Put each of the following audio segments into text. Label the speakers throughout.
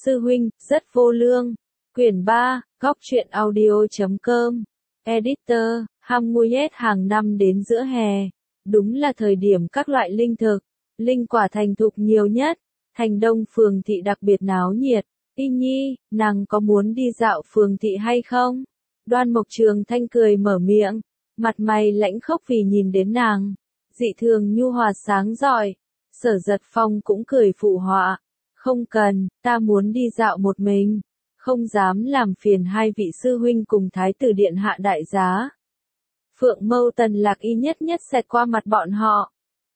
Speaker 1: Sư huynh, rất vô lương. Quyển 3, góc truyện audio.com. Editor, Hamuyet hàng năm đến giữa hè. Đúng là thời điểm các loại linh thực, linh quả thành thục nhiều nhất. Thành Đông phường thị đặc biệt náo nhiệt. Y Nhi, nàng có muốn đi dạo phường thị hay không? Đoan Mộc Trường Thanh cười mở miệng, mặt mày lãnh khốc vì nhìn đến nàng, dị thường nhu hòa sáng rọi. Sở Giật Phong cũng cười phụ họa, không cần, ta muốn đi dạo một mình, không dám làm phiền hai vị sư huynh cùng thái tử điện hạ đại giá. Phượng Mâu Tần Lạc Y nhất nhất xẹt qua mặt bọn họ.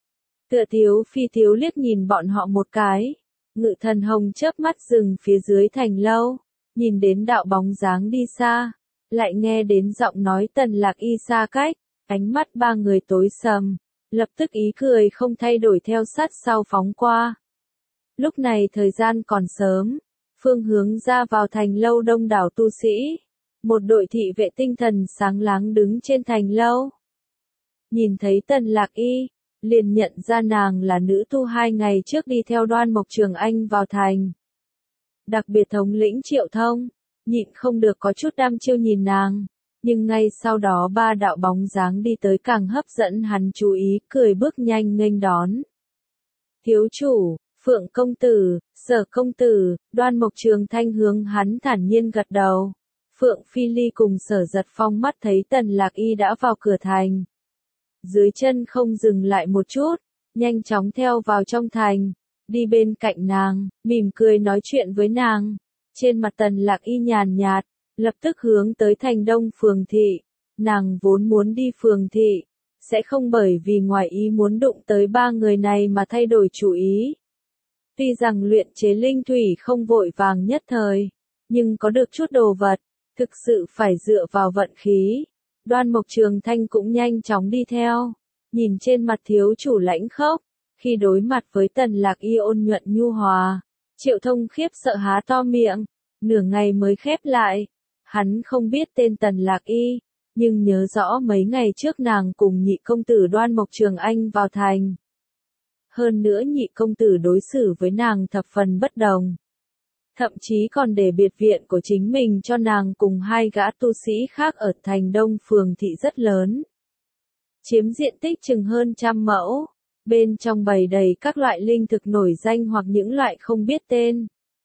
Speaker 1: Tựa Tiếu Phi Tiếu liếc nhìn bọn họ một cái. Ngự Thần Hồng chớp mắt dừng phía dưới thành lâu, nhìn đến đạo bóng dáng đi xa, lại nghe đến giọng nói Tần Lạc Y xa cách, ánh mắt ba người tối sầm, lập tức ý cười không thay đổi theo sát sau phóng qua. Lúc này thời gian còn sớm, phương hướng ra vào thành lâu đông đảo tu sĩ, một đội thị vệ tinh thần sáng láng đứng trên thành lâu. Nhìn thấy Tần Lạc Y, liền nhận ra nàng là nữ tu 2 ngày trước đi theo Đoan Mộc Trường Anh vào thành. Đặc biệt thống lĩnh Triệu Thông, nhịn không được có chút đăm chiêu nhìn nàng, nhưng ngay sau đó ba đạo bóng dáng đi tới càng hấp dẫn hắn chú ý, cười bước nhanh nghênh đón. Thiếu chủ, Phượng công tử, Sở công tử, Đoan Mộc Trường Thanh hướng hắn thản nhiên gật đầu. Phượng Phi Ly cùng Sở Giật Phong mắt thấy Tần Lạc Y đã vào cửa thành. Dưới chân không dừng lại một chút, nhanh chóng theo vào trong thành, đi bên cạnh nàng, mỉm cười nói chuyện với nàng. Trên mặt Tần Lạc Y nhàn nhạt, lập tức hướng tới thành Đông phường thị. Nàng vốn muốn đi phường thị, sẽ không bởi vì ngoài ý muốn đụng tới ba người này mà thay đổi chủ ý. Tuy rằng luyện chế linh thủy không vội vàng nhất thời, nhưng có được chút đồ vật, thực sự phải dựa vào vận khí. Đoan Mộc Trường Thanh cũng nhanh chóng đi theo, nhìn trên mặt thiếu chủ lãnh khốc, khi đối mặt với Tần Lạc Y ôn nhuận nhu hòa, Triệu Thông khiếp sợ há to miệng, nửa ngày mới khép lại. Hắn không biết tên Tần Lạc Y, nhưng nhớ rõ mấy ngày trước nàng cùng nhị công tử Đoan Mộc Trường Anh vào thành. Hơn nữa nhị công tử đối xử với nàng thập phần bất đồng. Thậm chí còn để biệt viện của chính mình cho nàng cùng 2 gã tu sĩ khác ở thành Đông phường thị rất lớn. Chiếm diện tích chừng hơn 100 mẫu, bên trong bày đầy các loại linh thực nổi danh hoặc những loại không biết tên.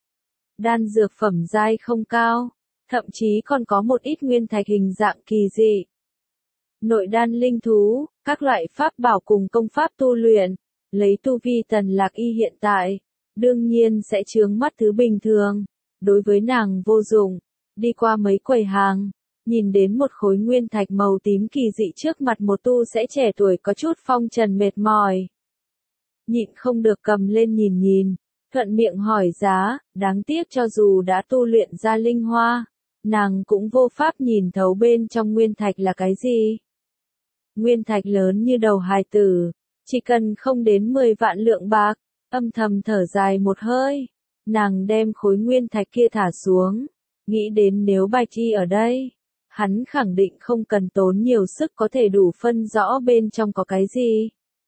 Speaker 1: Đan dược phẩm giai không cao, thậm chí còn có một ít nguyên thạch hình dạng kỳ dị. Nội đan linh thú, các loại pháp bảo cùng công pháp tu luyện, lấy tu vi Tần Lạc Y hiện tại, đương nhiên sẽ chướng mắt thứ bình thường, đối với nàng vô dụng. Đi qua mấy quầy hàng, nhìn đến một khối nguyên thạch màu tím kỳ dị trước mặt một tu sẽ trẻ tuổi có chút phong trần mệt mỏi. Nhịn không được cầm lên nhìn nhìn, thuận miệng hỏi giá, đáng tiếc cho dù đã tu luyện ra linh hoa, nàng cũng vô pháp nhìn thấu bên trong nguyên thạch là cái gì. Nguyên thạch lớn như đầu hài tử, chỉ cần không đến 10 vạn lượng bạc. Âm thầm thở dài một hơi, nàng đem khối nguyên thạch kia thả xuống, nghĩ đến nếu Bạch Y ở đây, hắn khẳng định không cần tốn nhiều sức có thể đủ phân rõ bên trong có cái gì.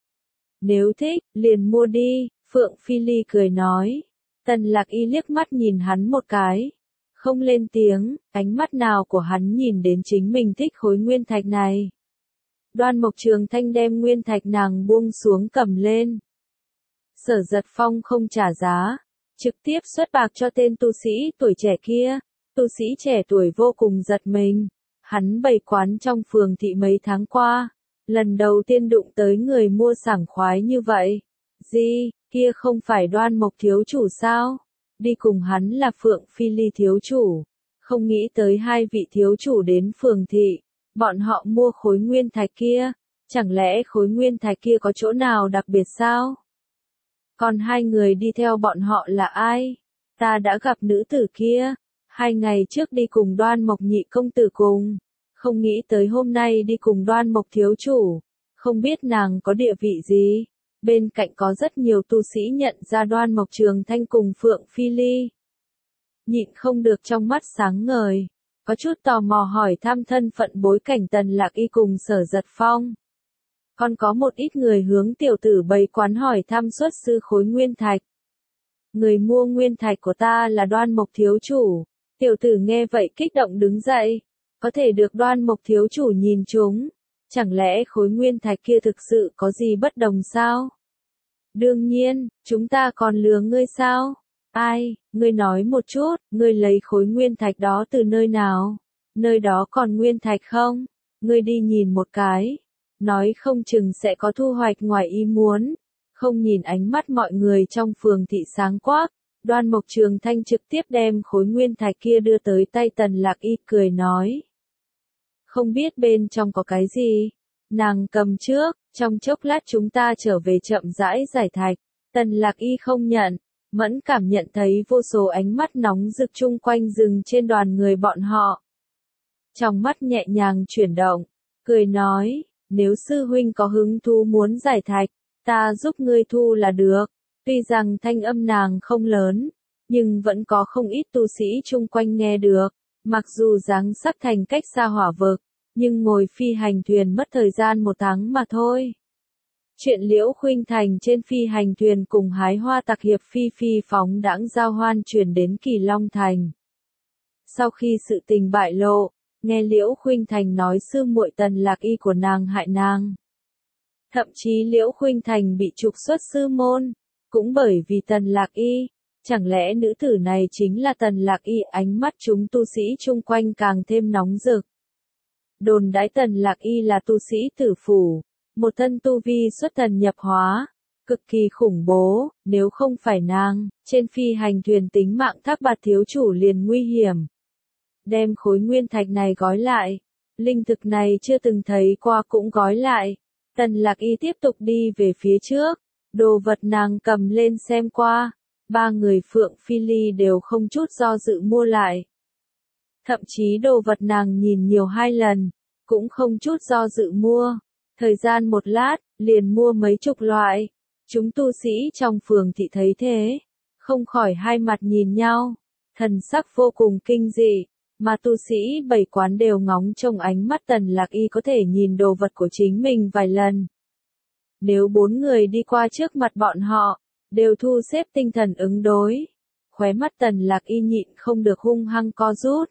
Speaker 1: Nếu thích, liền mua đi, Phượng Phi Ly cười nói. Tần Lạc Y liếc mắt nhìn hắn một cái, không lên tiếng, ánh mắt nào của hắn nhìn đến chính mình thích khối nguyên thạch này. Đoan Mộc Trường Thanh đem nguyên thạch nàng buông xuống cầm lên. Sở Giật Phong không trả giá, trực tiếp xuất bạc cho tên tu sĩ tuổi trẻ kia. Tu sĩ trẻ tuổi vô cùng giật mình, hắn bày quán trong phường thị mấy tháng qua, lần đầu tiên đụng tới người mua sảng khoái như vậy. Gì, kia không phải Đoan Mộc thiếu chủ sao? Đi cùng hắn là Phượng Phi Ly thiếu chủ. Không nghĩ tới 2 vị thiếu chủ đến phường thị, bọn họ mua khối nguyên thạch kia, chẳng lẽ khối nguyên thạch kia có chỗ nào đặc biệt sao? Còn 2 người đi theo bọn họ là ai? Ta đã gặp nữ tử kia, 2 ngày trước đi cùng Đoan Mộc nhị công tử cùng, không nghĩ tới hôm nay đi cùng Đoan Mộc thiếu chủ, không biết nàng có địa vị gì. Bên cạnh có rất nhiều tu sĩ nhận ra Đoan Mộc Trường Thanh cùng Phượng Phi Ly. Nhịn không được trong mắt sáng ngời, có chút tò mò hỏi thăm thân phận bối cảnh Tần Lạc Y cùng Sở Giật Phong. Còn có một ít người hướng tiểu tử bày quán hỏi thăm xuất sư khối nguyên thạch. người mua nguyên thạch của ta là Đoan Mộc thiếu chủ. Tiểu tử nghe vậy kích động đứng dậy, có thể được Đoan Mộc thiếu chủ nhìn trúng, chẳng lẽ khối nguyên thạch kia thực sự có gì bất đồng sao? Đương nhiên, chúng ta còn lừa ngươi sao? Ai, ngươi nói một chút, ngươi lấy khối nguyên thạch đó từ nơi nào? Nơi đó còn nguyên thạch không? Ngươi đi nhìn một cái, nói không chừng sẽ có thu hoạch ngoài ý muốn. Không nhìn ánh mắt mọi người trong phường thị sáng quắc, Đoan Mộc Trường Thanh trực tiếp đem khối nguyên thạch kia đưa tới tay Tần Lạc Y, cười nói. Không biết bên trong có cái gì? Nàng cầm trước, trong chốc lát chúng ta trở về chậm rãi giải thạch. Tần Lạc Y không nhận, mẫn cảm nhận thấy vô số ánh mắt nóng rực chung quanh dừng trên đoàn người bọn họ. Trong mắt nhẹ nhàng chuyển động, cười nói, nếu sư huynh có hứng thú muốn giải thạch, ta giúp ngươi thu là được. Tuy rằng thanh âm nàng không lớn, nhưng vẫn có không ít tu sĩ chung quanh nghe được. Mặc dù dáng sắc thành cách xa hỏa vực, nhưng ngồi phi hành thuyền mất thời gian 1 tháng mà thôi. Chuyện Liễu Khuynh Thành trên phi hành thuyền cùng hái hoa tặc hiệp phi phi phóng đãng giao hoan truyền đến Kỳ Long Thành. Sau khi sự tình bại lộ, nghe Liễu Khuynh Thành nói sư muội Tần Lạc Y của nàng hại nàng. Thậm chí Liễu Khuynh Thành bị trục xuất sư môn, cũng bởi vì Tần Lạc Y. Chẳng lẽ nữ tử này chính là Tần Lạc Y? Ánh mắt chúng tu sĩ chung quanh càng thêm nóng rực. Đồn đãi Tần Lạc Y là tu sĩ tử phủ, một thân tu vi xuất thần nhập hóa, cực kỳ khủng bố, nếu không phải nàng, trên phi hành thuyền tính mạng Thác Bạt thiếu chủ liền nguy hiểm. Đem khối nguyên thạch này gói lại, linh thực này chưa từng thấy qua cũng gói lại. Tần Lạc Y tiếp tục đi về phía trước, đồ vật nàng cầm lên xem qua, 3 người Phượng Phi Ly đều không chút do dự mua lại. Thậm chí đồ vật nàng nhìn nhiều 2 lần, cũng không chút do dự mua. Thời gian 1 lát, liền mua mấy chục loại. Chúng tu sĩ trong phường thị thấy thế, không khỏi hai mặt nhìn nhau, thần sắc vô cùng kinh dị, mà tu sĩ 7 quán đều ngóng trông ánh mắt Tần Lạc Y có thể nhìn đồ vật của chính mình vài lần. Nếu 4 người đi qua trước mặt bọn họ, đều thu xếp tinh thần ứng đối. Khóe mắt Tần Lạc Y nhịn không được hung hăng co rút.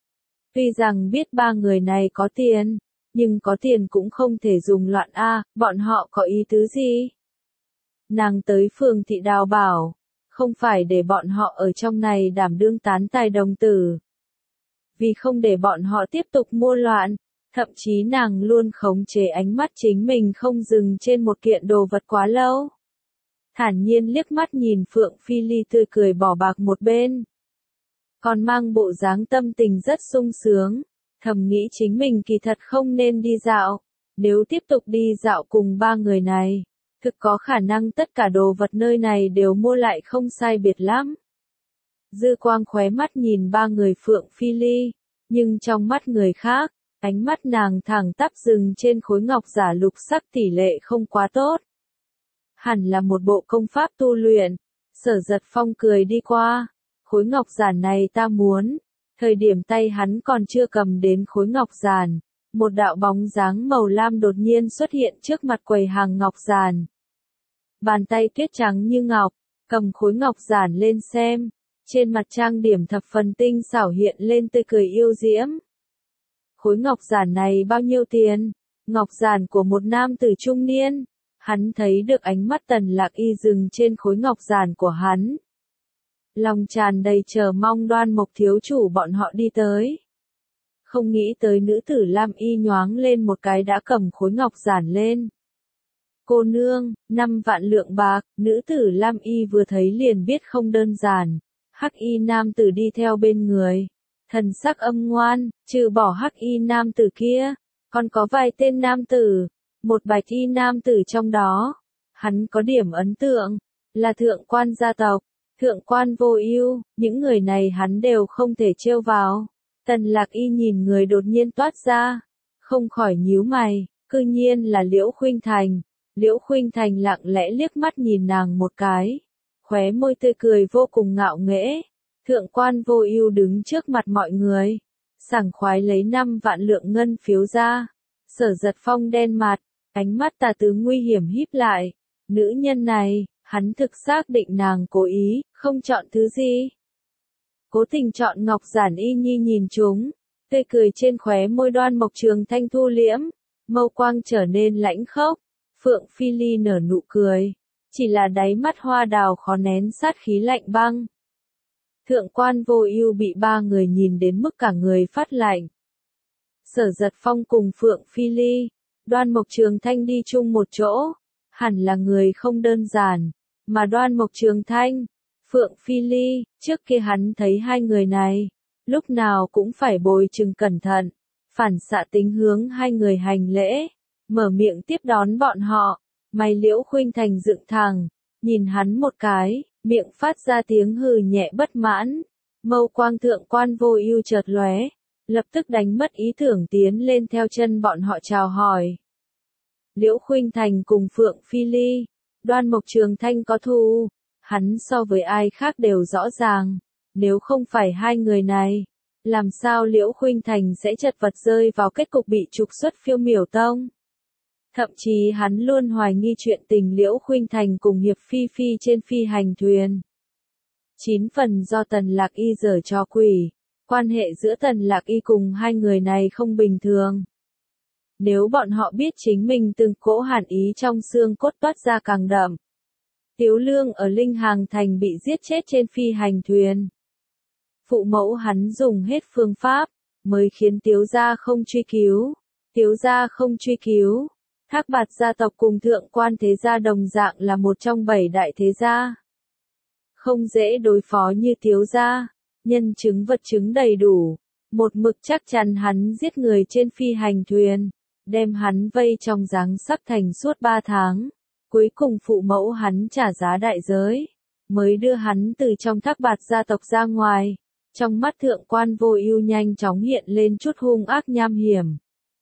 Speaker 1: Tuy rằng biết 3 người này có tiền, nhưng có tiền cũng không thể dùng loạn a, bọn họ có ý tứ gì? Nàng tới phường thị đào bảo, không phải để bọn họ ở trong này đảm đương tán tài đồng tử. Vì không để bọn họ tiếp tục mua loạn, thậm chí nàng luôn khống chế ánh mắt chính mình không dừng trên một kiện đồ vật quá lâu. Thản nhiên liếc mắt nhìn Phượng Phi Ly tươi cười bỏ bạc một bên. Còn mang bộ dáng tâm tình rất sung sướng, thầm nghĩ chính mình kỳ thật không nên đi dạo. Nếu tiếp tục đi dạo cùng 3 người này, thực có khả năng tất cả đồ vật nơi này đều mua lại không sai biệt lắm. Dư quang khóe mắt nhìn 3 người Phượng Phi Ly, nhưng trong mắt người khác, ánh mắt nàng thẳng tắp dừng trên khối ngọc giả lục sắc tỷ lệ không quá tốt. Hẳn là một bộ công pháp tu luyện. Sở Giật Phong cười đi qua, khối ngọc giản này ta muốn. Thời điểm tay hắn còn chưa cầm đến khối ngọc giản, một đạo bóng dáng màu lam đột nhiên xuất hiện trước mặt quầy hàng ngọc giản. Bàn tay tuyết trắng như ngọc, cầm khối ngọc giản lên xem, trên mặt trang điểm thập phần tinh xảo hiện lên tươi cười yêu diễm. Khối ngọc giản này bao nhiêu tiền? Ngọc giản của một nam tử trung niên. Hắn thấy được ánh mắt Tần Lạc Y dừng trên khối ngọc giản của hắn. Lòng tràn đầy chờ mong Đoan Mộc thiếu chủ bọn họ đi tới. Không nghĩ tới nữ tử Lam Y nhoáng lên một cái đã cầm khối ngọc giản lên. Cô nương, 5 vạn lượng bạc, nữ tử Lam Y vừa thấy liền biết không đơn giản. Hắc Y nam tử đi theo bên người. Thần sắc âm ngoan, trừ bỏ Hắc Y nam tử kia, còn có vài tên nam tử. Một bạch y nam tử trong đó, hắn có điểm ấn tượng, là thượng quan gia tộc, thượng quan vô ưu, những người này hắn đều không thể trêu vào. Tần Lạc Y nhìn người đột nhiên toát ra, không khỏi nhíu mày, cư nhiên là Liễu Khuynh Thành. Liễu Khuynh Thành lặng lẽ liếc mắt nhìn nàng một cái, khóe môi tươi cười vô cùng ngạo nghễ. Thượng quan vô ưu đứng trước mặt mọi người, sảng khoái lấy 5 vạn lượng ngân phiếu ra. Sở Giật Phong đen mặt, ánh mắt tà tướng nguy hiểm híp lại. Nữ nhân này, Hắn thực xác định nàng cố ý, không chọn thứ gì. Cố tình chọn ngọc giản y nhi nhìn chúng, tươi cười trên khóe môi Đoan Mộc Trường Thanh thu liễm, mâu quang trở nên lãnh khốc. Phượng Phi Ly nở nụ cười, chỉ là đáy mắt hoa đào khó nén sát khí lạnh băng. Thượng Quan Vô Ưu bị ba người nhìn đến mức cả người phát lạnh. Sở Giật Phong cùng Phượng Phi Ly, Đoan Mộc Trường Thanh đi chung một chỗ, hẳn là người không đơn giản, mà Đoan Mộc Trường Thanh, Phượng Phi Ly, trước kia hắn thấy hai người này, lúc nào cũng phải bồi chừng cẩn thận, phản xạ tính hướng hai người hành lễ, mở miệng tiếp đón bọn họ, mày Liễu Khuynh Thành dựng thẳng, nhìn hắn một cái, miệng phát ra tiếng hừ nhẹ bất mãn, mâu quang Thượng Quan Vô Ưu chợt lóe, lập tức đánh mất ý tưởng tiến lên theo chân bọn họ chào hỏi. Liễu Khuynh Thành cùng Phượng Phi Ly, Đoan Mộc Trường Thanh có thù, hắn so với ai khác đều rõ ràng, nếu không phải hai người này, làm sao Liễu Khuynh Thành sẽ chật vật rơi vào kết cục bị trục xuất Phiêu Miểu Tông. Thậm chí hắn luôn hoài nghi chuyện tình Liễu Khuynh Thành cùng Hiệp Phi Phi trên phi hành thuyền. 9 phần do Tần Lạc Y giở trò quỷ, quan hệ giữa Tần Lạc Y cùng hai người này không bình thường. Nếu bọn họ biết chính mình từng cỗ hàn ý trong xương cốt toát ra càng đậm. Tiếu Lương ở Linh Hàng Thành bị giết chết trên phi hành thuyền. Phụ mẫu hắn dùng hết phương pháp, mới khiến Tiếu gia không truy cứu. Tiếu gia không truy cứu. Thác Bạt gia tộc cùng Thượng Quan thế gia đồng dạng là một trong 7 đại thế gia. Không dễ đối phó như Tiếu gia, nhân chứng vật chứng đầy đủ, một mực chắc chắn hắn giết người trên phi hành thuyền, đem hắn vây trong giáng sắc thành suốt 3 tháng. Cuối cùng phụ mẫu hắn trả giá đại giới, mới đưa hắn từ trong Thác Bạt gia tộc ra ngoài. Trong mắt Thượng Quan Vô Ưu nhanh chóng hiện lên chút hung ác nham hiểm.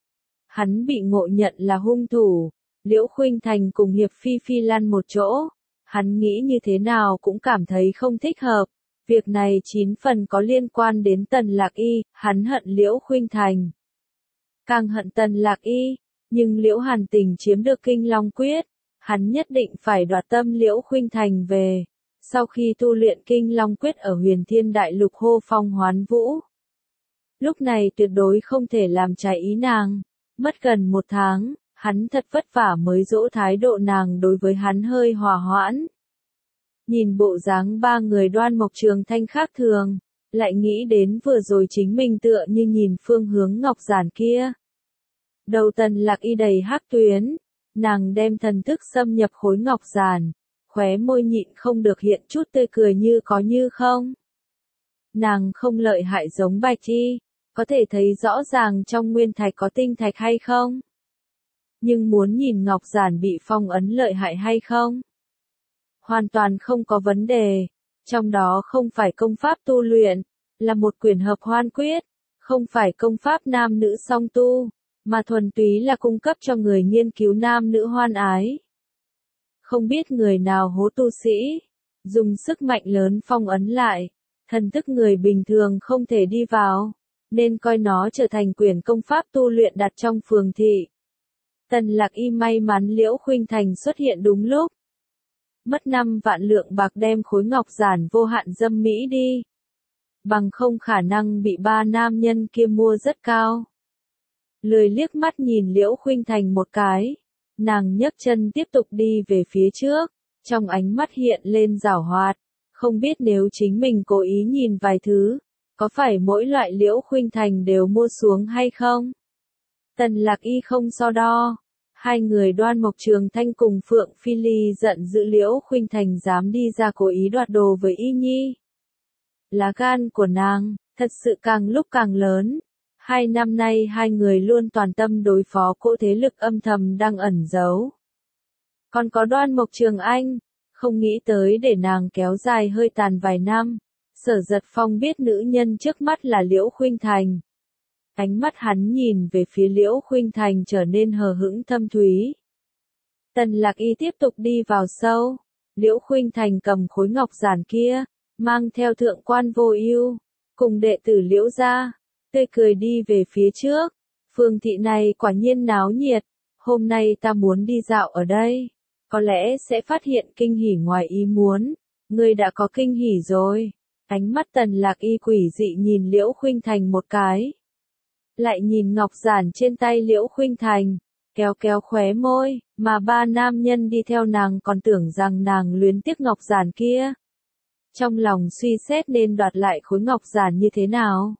Speaker 1: Hắn bị ngộ nhận là hung thủ, Liễu Khuynh Thành cùng Hiệp Phi Phi lăn một chỗ, hắn nghĩ như thế nào cũng cảm thấy không thích hợp. Việc này 9 phần có liên quan đến Tần Lạc Y, hắn hận Liễu Khuynh Thành. Càng hận Tần Lạc Y, nhưng Liễu Hàn Tình chiếm được Kinh Long Quyết, hắn nhất định phải đoạt tâm Liễu Khuynh Thành về. Sau khi tu luyện Kinh Long Quyết ở Huyền Thiên Đại Lục hô phong hoán vũ, lúc này tuyệt đối không thể làm trái ý nàng. Mất gần 1 tháng, hắn thật vất vả mới dỗ thái độ nàng đối với hắn hơi hòa hoãn. Nhìn bộ dáng ba người Đoan Mộc Trường Thanh khác thường, lại nghĩ đến vừa rồi chính mình tựa như nhìn phương hướng ngọc giản kia. Đầu Tần Lạc Y đầy hắc tuyến, nàng đem thần thức xâm nhập khối ngọc giản, khóe môi nhịn không được hiện chút tươi cười như có như không. Nàng không lợi hại giống Bạch Y, có thể thấy rõ ràng trong nguyên thạch có tinh thạch hay không. Nhưng muốn nhìn ngọc giản bị phong ấn lợi hại hay không? Hoàn toàn không có vấn đề. Trong đó không phải công pháp tu luyện, là một quyển hợp hoan quyết, không phải công pháp nam nữ song tu, mà thuần túy là cung cấp cho người nghiên cứu nam nữ hoan ái. Không biết người nào hố tu sĩ, dùng sức mạnh lớn phong ấn lại, thần thức người bình thường không thể đi vào, nên coi nó trở thành quyển công pháp tu luyện đặt trong phường thị. Tần Lạc Y may mắn Liễu Khuynh Thành xuất hiện đúng lúc. Mất 5 vạn lượng bạc đem khối ngọc giản vô hạn dâm mỹ đi. Bằng không khả năng bị 3 nam nhân kia mua rất cao. Lười liếc mắt nhìn Liễu Khuynh Thành một cái. Nàng nhấc chân tiếp tục đi về phía trước. Trong ánh mắt hiện lên giảo hoạt. Không biết nếu chính mình cố ý nhìn vài thứ, có phải mỗi loại Liễu Khuynh Thành đều mua xuống hay không? Tần Lạc Y không so đo. Hai người Đoan Mộc Trường Thanh cùng Phượng Phi Ly giận dữ Liễu Khuynh Thành dám đi ra cố ý đoạt đồ với Y Nhi. Lá gan của nàng, thật sự càng lúc càng lớn. 2 năm nay hai người luôn toàn tâm đối phó cỗ thế lực âm thầm đang ẩn giấu. Còn có Đoan Mộc Trường Anh, không nghĩ tới để nàng kéo dài hơi tàn vài năm. Sở Giật Phong biết nữ nhân trước mắt là Liễu Khuynh Thành. Ánh mắt hắn nhìn về phía Liễu Khuynh Thành trở nên hờ hững thâm thúy. Tần Lạc Y tiếp tục đi vào sâu. Liễu Khuynh Thành cầm khối ngọc giản kia, mang theo Thượng Quan Vô Ưu, cùng đệ tử Liễu gia, tươi cười đi về phía trước. Phường thị này quả nhiên náo nhiệt, hôm nay ta muốn đi dạo ở đây. có lẽ sẽ phát hiện kinh hỉ ngoài ý muốn. Ngươi đã có kinh hỉ rồi. Ánh mắt Tần Lạc Y quỷ dị nhìn Liễu Khuynh Thành một cái. Lại nhìn ngọc giản trên tay Liễu Khuynh Thành, kéo kéo khóe môi, mà ba nam nhân đi theo nàng còn tưởng rằng nàng luyến tiếc ngọc giản kia. Trong lòng suy xét nên đoạt lại khối ngọc giản như thế nào.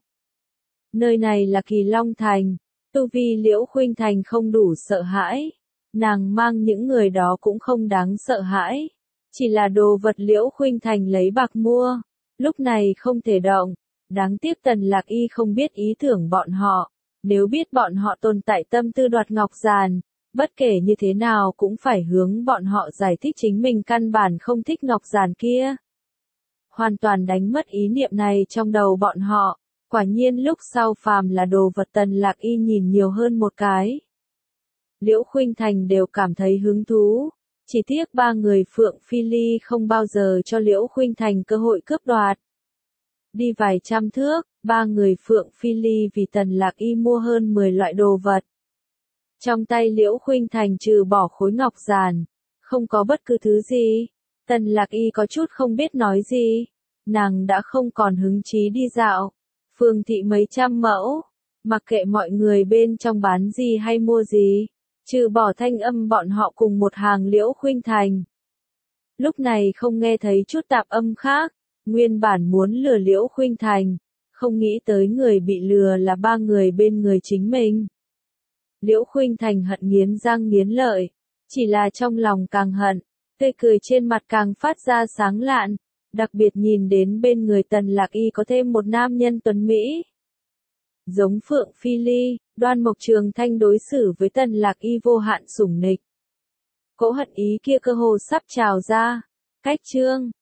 Speaker 1: Nơi này là Kỳ Long Thành, tu vi Liễu Khuynh Thành không đủ sợ hãi. Nàng mang những người đó cũng không đáng sợ hãi. Chỉ là đồ vật Liễu Khuynh Thành lấy bạc mua, lúc này không thể động. Đáng tiếc Tần Lạc Y không biết ý tưởng bọn họ. Nếu biết bọn họ tồn tại tâm tư đoạt ngọc giản, bất kể như thế nào cũng phải hướng bọn họ giải thích chính mình căn bản không thích ngọc giản kia. Hoàn toàn đánh mất ý niệm này trong đầu bọn họ. Quả nhiên lúc sau phàm là đồ vật Tần Lạc Y nhìn nhiều hơn một cái. Liễu Khuynh Thành đều cảm thấy hứng thú. Chỉ tiếc ba người Phượng Phi Ly không bao giờ cho Liễu Khuynh Thành cơ hội cướp đoạt. Đi vài trăm thước, ba người Phượng Phi Ly vì Tần Lạc Y mua hơn 10 loại đồ vật. Trong tay Liễu Khuynh Thành trừ bỏ khối ngọc giản, không có bất cứ thứ gì. Tần Lạc Y có chút không biết nói gì. Nàng đã không còn hứng chí đi dạo. Phường thị mấy trăm mẫu, mặc kệ mọi người bên trong bán gì hay mua gì, trừ bỏ thanh âm bọn họ cùng một hàng Liễu Khuynh Thành. Lúc này không nghe thấy chút tạp âm khác, nguyên bản muốn lừa Liễu Khuynh Thành, không nghĩ tới người bị lừa là ba người bên người chính mình. Liễu Khuynh Thành hận nghiến răng nghiến lợi, chỉ là trong lòng càng hận, tươi cười trên mặt càng phát ra sáng lạn, đặc biệt nhìn đến bên người Tần Lạc Y có thêm một nam nhân tuấn Mỹ. Giống Phượng Phi Ly, Đoan Mộc Trường Thanh đối xử với Tần Lạc Y vô hạn sủng nịch. Cỗ hận ý kia cơ hồ sắp trào ra. Cách chương